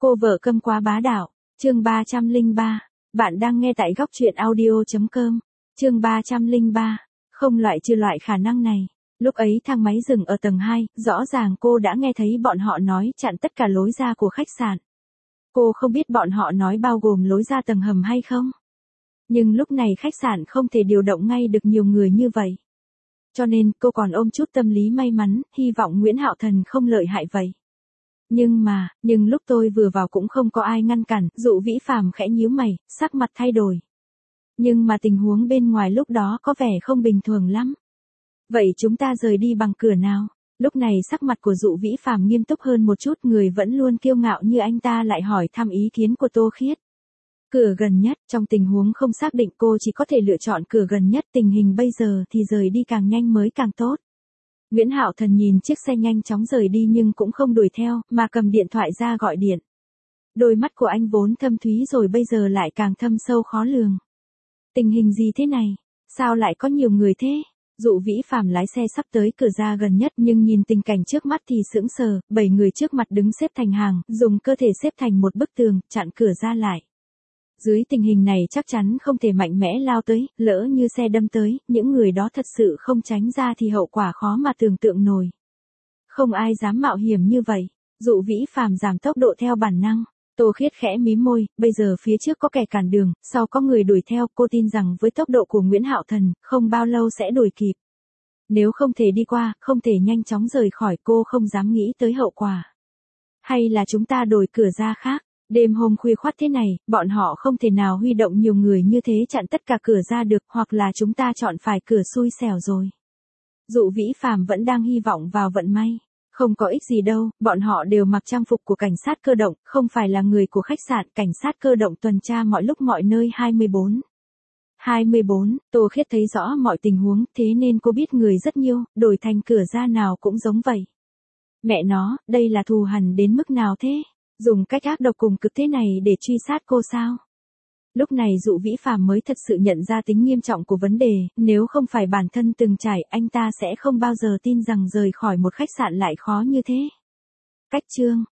Cô vợ câm quá bá đạo, chương 303. Bạn đang nghe tại góc truyện audio.com. Chương 303. Không loại trừ loại khả năng này. Lúc ấy thang máy dừng ở tầng 2, rõ ràng cô đã nghe thấy bọn họ nói chặn tất cả lối ra của khách sạn. Cô không biết bọn họ nói bao gồm lối ra tầng hầm hay không. Nhưng lúc này khách sạn không thể điều động ngay được nhiều người như vậy. Cho nên cô còn ôm chút tâm lý may mắn, hy vọng Nguyễn Hạo Thần không lợi hại vậy. Nhưng lúc tôi vừa vào cũng không có ai ngăn cản, Dụ Vĩ Phàm khẽ nhíu mày, sắc mặt thay đổi. Nhưng mà tình huống bên ngoài lúc đó có vẻ không bình thường lắm. Vậy chúng ta rời đi bằng cửa nào? Lúc này sắc mặt của Dụ Vĩ Phàm nghiêm túc hơn một chút, người vẫn luôn kiêu ngạo như anh ta lại hỏi thăm ý kiến của Tô Khiết. Cửa gần nhất, trong tình huống không xác định cô chỉ có thể lựa chọn cửa gần nhất, tình hình bây giờ thì rời đi càng nhanh mới càng tốt. Nguyễn Hạo Thần nhìn chiếc xe nhanh chóng rời đi nhưng cũng không đuổi theo, mà cầm điện thoại ra gọi điện. Đôi mắt của anh vốn thâm thúy rồi bây giờ lại càng thâm sâu khó lường. Tình hình gì thế này? Sao lại có nhiều người thế? Dụ Vĩ Phàm lái xe sắp tới cửa ra gần nhất nhưng nhìn tình cảnh trước mắt thì sững sờ, 7 người trước mặt đứng xếp thành hàng, dùng cơ thể xếp thành một bức tường, chặn cửa ra lại. Dưới tình hình này chắc chắn không thể mạnh mẽ lao tới, lỡ như xe đâm tới, những người đó thật sự không tránh ra thì hậu quả khó mà tưởng tượng nổi. Không ai dám mạo hiểm như vậy. Dụ Vĩ Phàm giảm tốc độ theo bản năng. Tô Khiết khẽ mím môi, bây giờ phía trước có kẻ cản đường, sau có người đuổi theo, cô tin rằng với tốc độ của Nguyễn Hạo Thần, không bao lâu sẽ đuổi kịp. Nếu không thể đi qua, không thể nhanh chóng rời khỏi, cô không dám nghĩ tới hậu quả. Hay là chúng ta đổi cửa ra khác? Đêm hôm khuya khoắt thế này, bọn họ không thể nào huy động nhiều người như thế chặn tất cả cửa ra được, hoặc là chúng ta chọn phải cửa xui xẻo rồi. Dụ Vĩ Phàm vẫn đang hy vọng vào vận may. Không có ích gì đâu, bọn họ đều mặc trang phục của cảnh sát cơ động, không phải là người của khách sạn, cảnh sát cơ động tuần tra mọi lúc mọi nơi 24. Tô Khiết thấy rõ mọi tình huống, thế nên cô biết người rất nhiều, đổi thành cửa ra nào cũng giống vậy. Mẹ nó, đây là thù hằn đến mức nào thế? Dùng cách ác độc cùng cực thế này để truy sát cô sao? Lúc này Dụ Vĩ Phàm mới thật sự nhận ra tính nghiêm trọng của vấn đề, nếu không phải bản thân từng trải, anh ta sẽ không bao giờ tin rằng rời khỏi một khách sạn lại khó như thế. Cách chương,